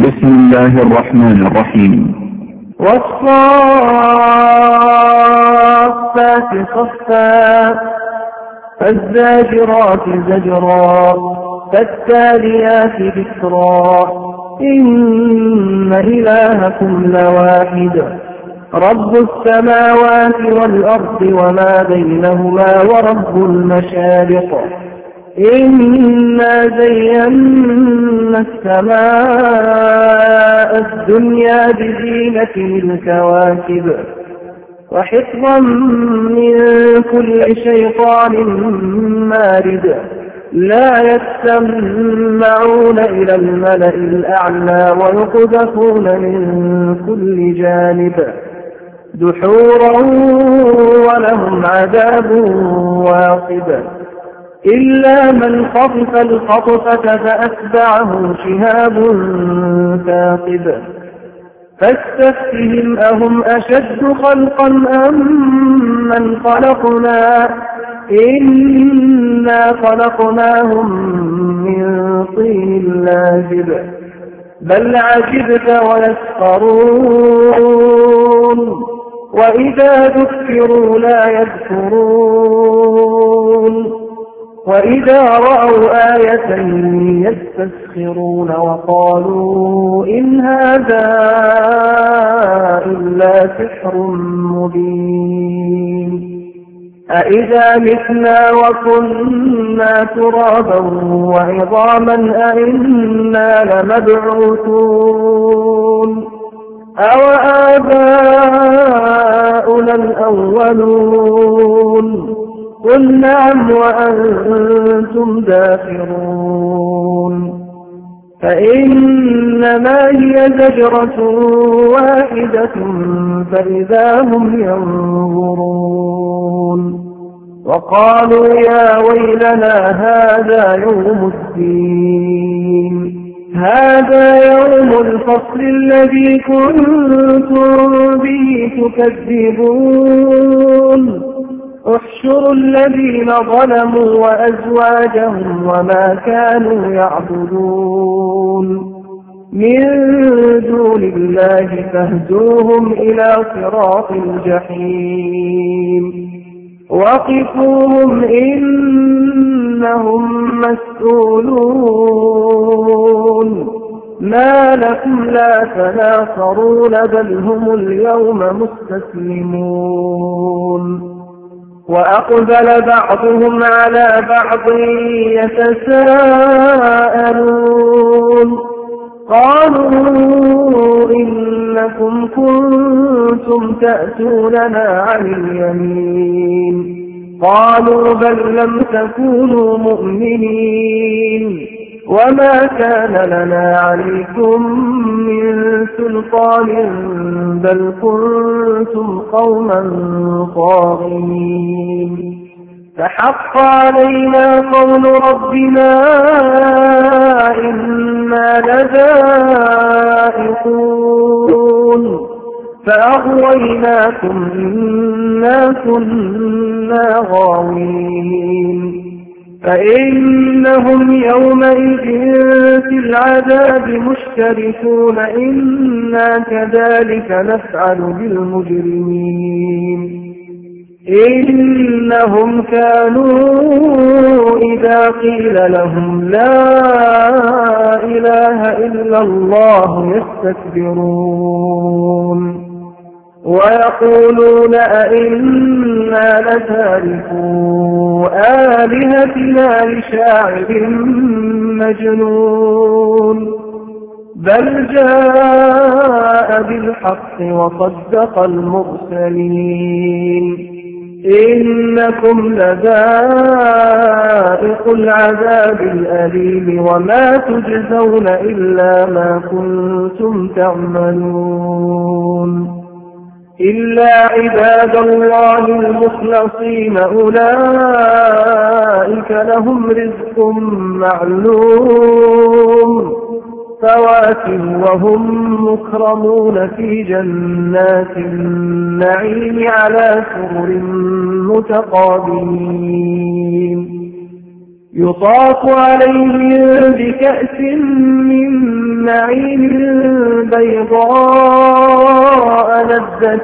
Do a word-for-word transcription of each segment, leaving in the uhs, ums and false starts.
بسم الله الرحمن الرحيم. والصافات صفا فالزاجرات زجرا فالتاليات ذكرا إن إلهكم لواحد رب السماوات والأرض وما بينهما ورب المشارق إنا زينا السماء الدنيا بزينة الكواكب وحفظا من كل شيطان مارد لا يستمعون إلى الملأ الأعلى ويقذفون من كل جانب دحورا ولهم عذاب واصب إلا من خطف الخطفة فأتبعه شهاب ثاقب فاستفتهم أهم أشد خلقا أم من خلقنا إنا خلقناهم من طين لازب بل عجبت ويسخرون وإذا ذكروا لا يذكرون وإذا رأوا آية يستسخرون وقالوا إن هذا إلا سحر مبين أإذا متنا وكنا ترابا وعظاما أإنا لمبعوثون أو آباؤنا الأولون قل نعم وأنتم داخرون فإنما هي زجرة واحدة فإذا هم ينظرون وقالوا يا ويلنا هذا يوم الدين هذا يوم الفصل الذي كنتم به تكذبون احشروا الذين ظلموا وأزواجهم وما كانوا يعبدون من دون الله فاهدوهم إلى صراط الجحيم وقفوهم إنهم مسؤولون ما لكم لا تناصرون بل هم اليوم مستسلمون وأقبل بعضهم على بعض يتساءلون قالوا إنكم كنتم تأتوننا عن اليمين قالوا بل لم تكونوا مؤمنين وما كان لنا عليكم من سلطان بل كنتم قوما طاغين فحق علينا قول ربنا إنا لذائقون فأغويناكم إنا كنا غاوين فإنهم يومئذ في العذاب مشتركون إنا كذلك نفعل بالمجرمين إنهم كانوا إذا قيل لهم لا إله إلا الله يستكبرون ويقولون أئنا لتاركو آلهتنا لشاعر مجنون بل جاء بالحق وصدق المرسلين إنكم لذائق العذاب الأليم وما تجزون إلا ما كنتم تعملون إلا عباد الله المخلصين أولئك لهم رزق معلوم فواكه وهم مكرمون في جنات النعيم على سرر متقابلين يطاف عليهم بكأس من معين بيضاء لذة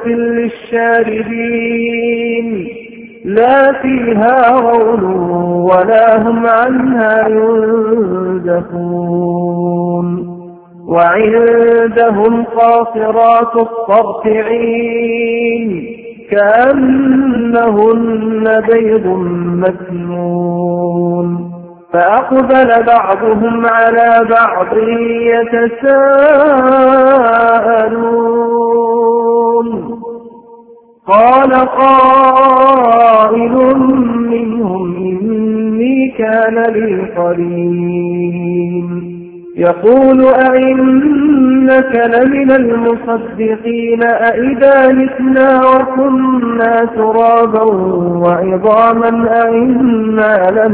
للشاربين لا فيها غول ولا هم عنها ينزفون وعندهم قاصرات الطرف عين كأنهن بيض مكنون فأقبل بعضهم على بعض يتساءلون قال قائل منهم إني كان لي قرين يقول أئنك لمن المصدقين أئذا متنا وكنا ترابا وعظاما أئنا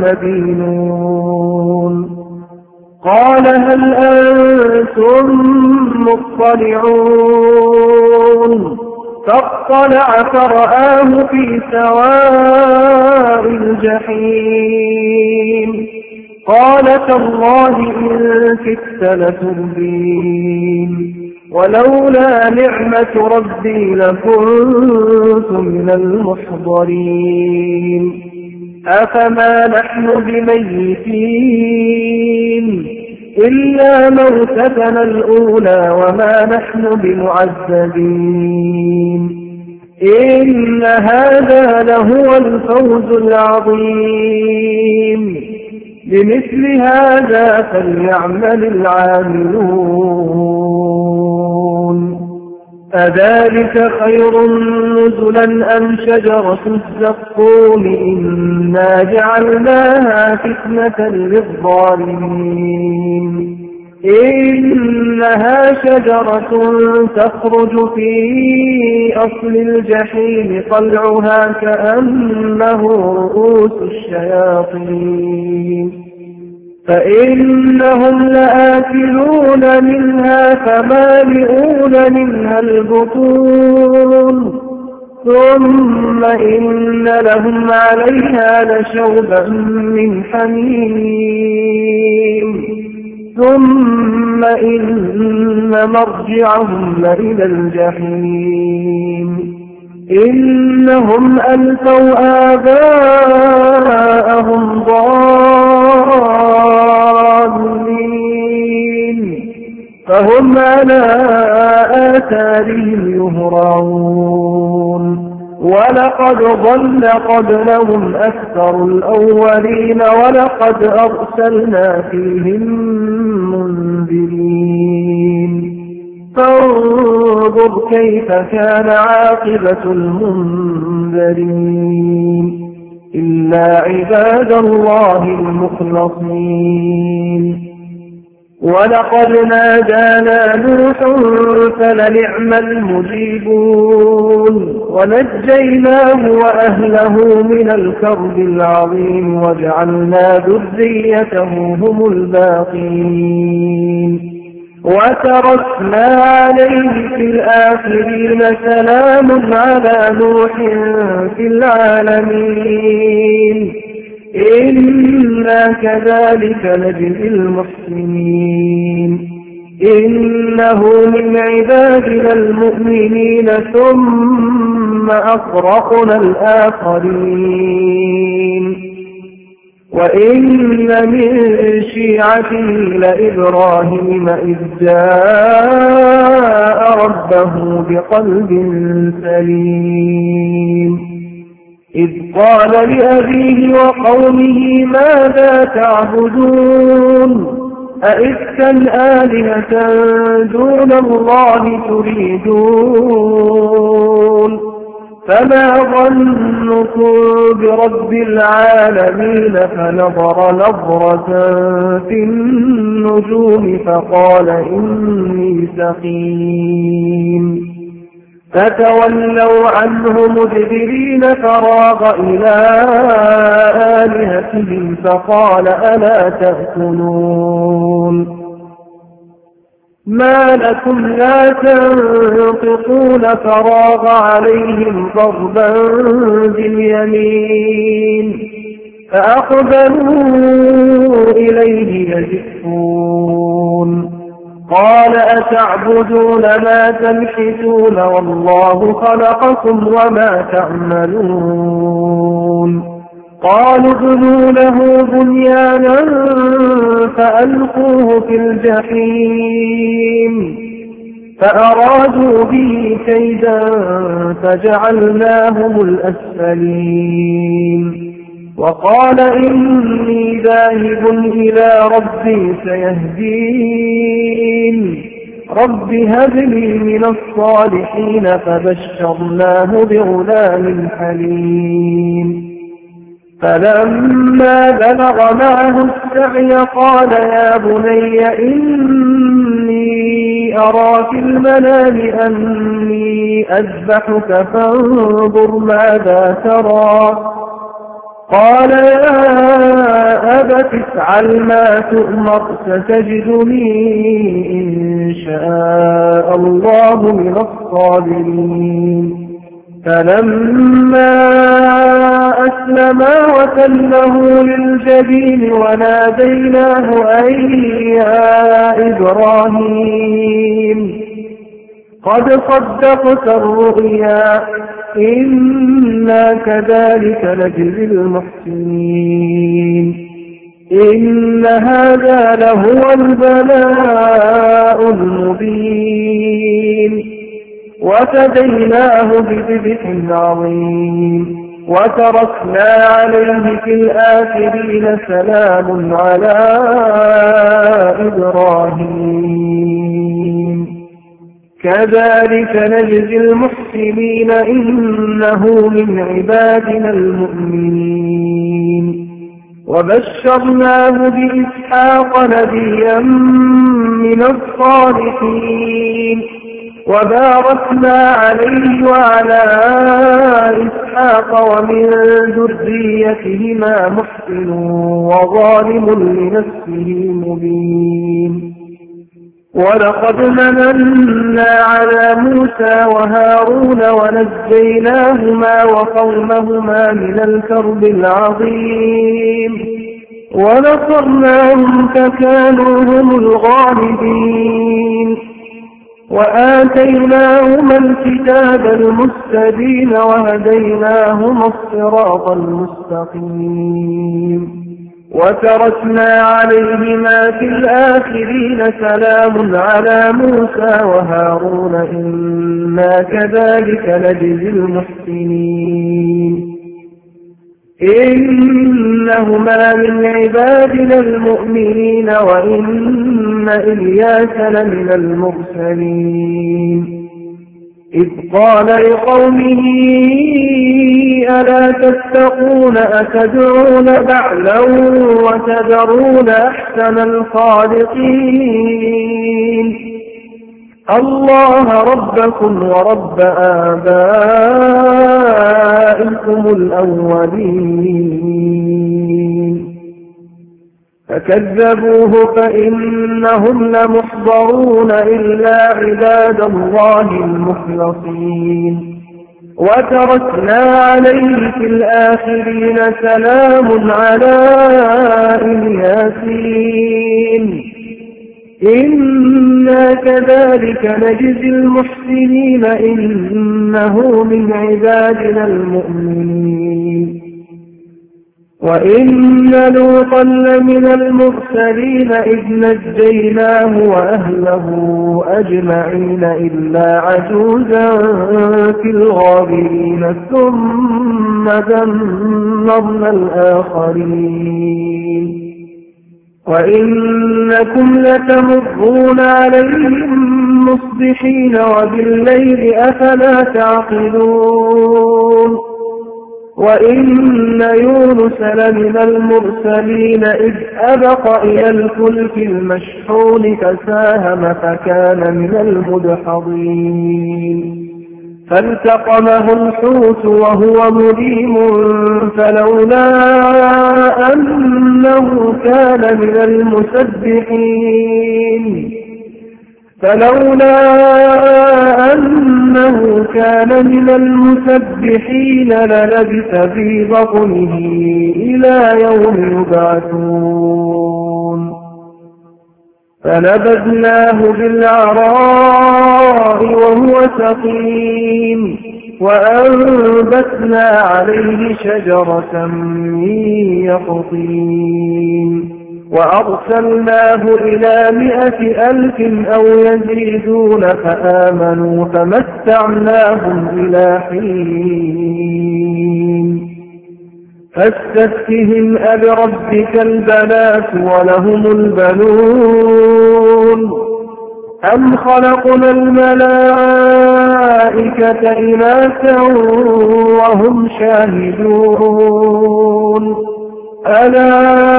لمدينون قال هل أنتم مطلعون فاطلع فرآه في سواء الجحيم قال تالله إن كدت لتردين ولولا نعمة ربي لكنت من المحضرين أفما نحن بميتين إلا موتتنا الأولى وما نحن بمعذبين إن هذا لهو الفوز العظيم لمثل هذا فليعمل العاملون أذلك خير نزلا أم شجرة الزقوم إنا جعلناها فتنة للظالمين إنها شجرة تخرج في أصل الجحيم طلعها كأنه رؤوس الشياطين فإنهم لآكلون منها فمالئون منها البطون ثم إن لهم عليها لشوبا من حميم ثم إن مرجعهم لإلى الجحيم إنهم ألفوا آباءهم ضالين فهم على آثارهم يهرعون ولقد ضل قبلهم أكثر الأولين ولقد أرسلنا فيهم منذرين فانظر كيف كان عاقبة المنذرين إلا عباد الله المخلصين ولقد نادانا نوح فلنعم المجيبون ونجيناه وأهله من الكرب العظيم وجعلنا ذريته هم الباقين وتركنا عليه في الآخرين سلام على نوح في العالمين إنا كذلك نجزي المحسنين إنه من عبادنا المؤمنين ثم أغرقنا الآخرين وإن من شيعته لإبراهيم إذ جاء ربه بقلب سليم إذ قال لأبيه وقومه ماذا تعبدون أئفكا آلهة دون الله تريدون فما ظنكم برب العالمين فنظر نظرة في النجوم فقال إني سقيم فتولوا عنه مدبرين فراغ إلى آلهتهم فقال ألا تأكلون ما لكم لا تنطقون فراغ عليهم ضربا باليمين فأقبلوا إليه يزفون قال أتعبدون ما تنحتون والله خلقكم وما تعملون قالوا ابنوا له بنيانا فألقوه في الجحيم فأرادوا به كيدا فجعلناهم الأسفلين وقال إني ذاهب إلى ربي سيهدين رب هب لي من الصالحين فبشرناه بغلام حليم فلما بلغ معه السعي قال يا بني إني أرى في المنام أني أذبحك فانظر ماذا ترى قال يا أبت افعل ما تؤمر ستجدني إن شاء الله من الصابرين فلما أسلما وتله للجبين وناديناه أن يا إبراهيم قد صدقت الرؤيا إنا كذلك نجزي المحسنين إن هذا لهو البلاء المبين وفديناه بذبح عظيم وتركنا عليه في الآخرين سلام على إبراهيم كذلك نجزي المحسنين إنه من عبادنا المؤمنين وبشرناه بإسحاق نبيا من الصالحين وباركنا عليه وعلى إسحاق ومن ذريتهما محسن وظالم لنفسه مبين ولقد مننا على موسى وهارون ونجيناهما وقومهما من الكرب العظيم ونصرناهم فكانوا هم الغالبين وآتيناهما الكتاب المستبين وهديناهما الصراط المستقيم وتركنا عليهما في الآخرين سلام على موسى وهارون إنا كذلك نجزي المحسنين إنهما من عبادنا المؤمنين وإن إلياس لمن المرسلين إذ قال لقومه ألا تتقون أتدعون بعلا وتذرون أحسن الخالقين الله ربكم ورب آبائكم الأولين فكذبوه فإنهم لمحضرون إلا عباد الله المخلصين وتركنا عليه في الآخرين سلام على الياسين إنا كذلك نجزي المحسنين إنه من عبادنا المؤمنين وإن لوطا لمن المرسلين إذ نجيناه وأهله أجمعين إلا عجوزا في الغابرين ثم دمرنا الآخرين وإنكم لتمرون عليهم مصبحين وبالليل أفلا تعقلون وإن يونس لمن المرسلين إذ أبق إلى الفلك المشحون فساهم فكان من المدحضين فالتقمه الحوت وهو مليم فلولا أنه كان من المسبحين فلولا أنه أنه كان من المسبحين للبث في بطنه إلى يوم يبعثون فنبذناه بالعراء وهو سقيم وأنبتنا عليه شجرة من يقطين وأرسلناه إلى مائة ألف أو يزيدون فآمنوا فمتعناهم إلى حين فاستفتهم أبربك البنات ولهم البنون أم خلقنا الملائكة إناثا وهم شاهدون ألا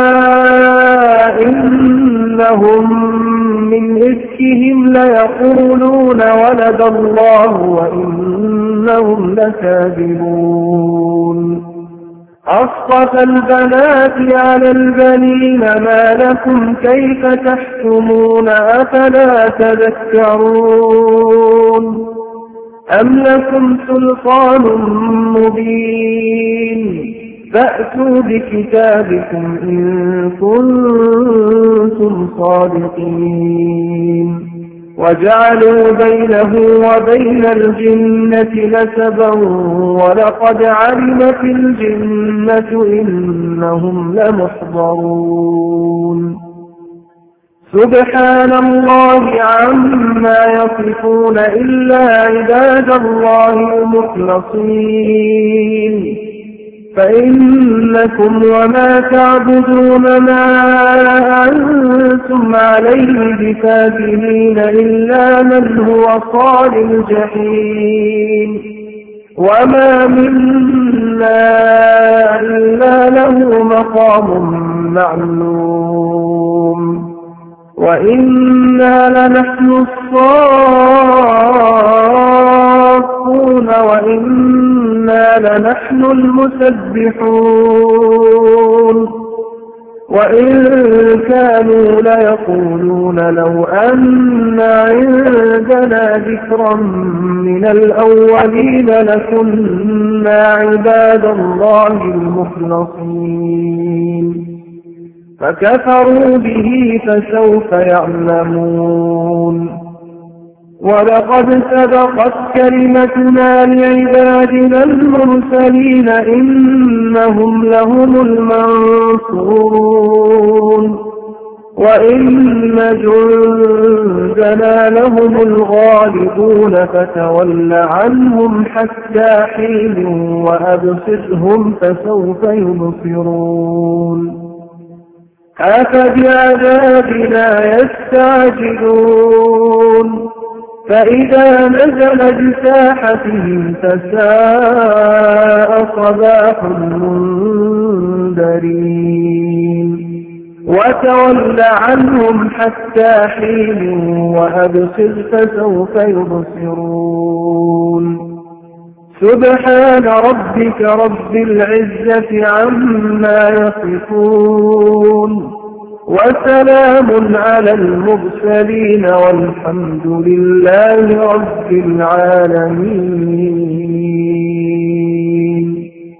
إنهم من إفكهم ليقولون ولد الله وإنهم لكاذبون أصطفى البنات على البنين ما لكم كيف تحكمون أفلا تذكرون أم لكم سلطان مبين فأتوا بكتابكم إن كنتم صادقين وجعلوا بينه وبين الجنة نسبا ولقد علمت الجنة إنهم لمحضرون سبحان الله عما يصفون إلا عباد الله المخلصين فإنكم وما تعبدون ما أنتم عليه بفاتنين إلا من هو صال الجحيم وما منا إلا له مقام معلوم وإنا لنحن الصافون وإنا لنحن المسبحون وإن كانوا ليقولون لو أن عندنا ذكرا من الأولين لكنا عباد الله المخلصين فكفروا به فسوف يعلمون ولقد سبقت كلمتنا لعبادنا المرسلين إنهم لهم المنصورون وإن جندنا لهم الغالبون فتول عنهم حتى حين وأبصرهم فسوف يبصرون أفبعذابنا يستعجلون فإذا نزل بساحتهم فساء صباح المنذرين وتول عنهم حتى حين وأبصر فسوف يبصرون سبحان ربك رب العزة عما يصفون وسلام على المرسلين والحمد لله رب العالمين.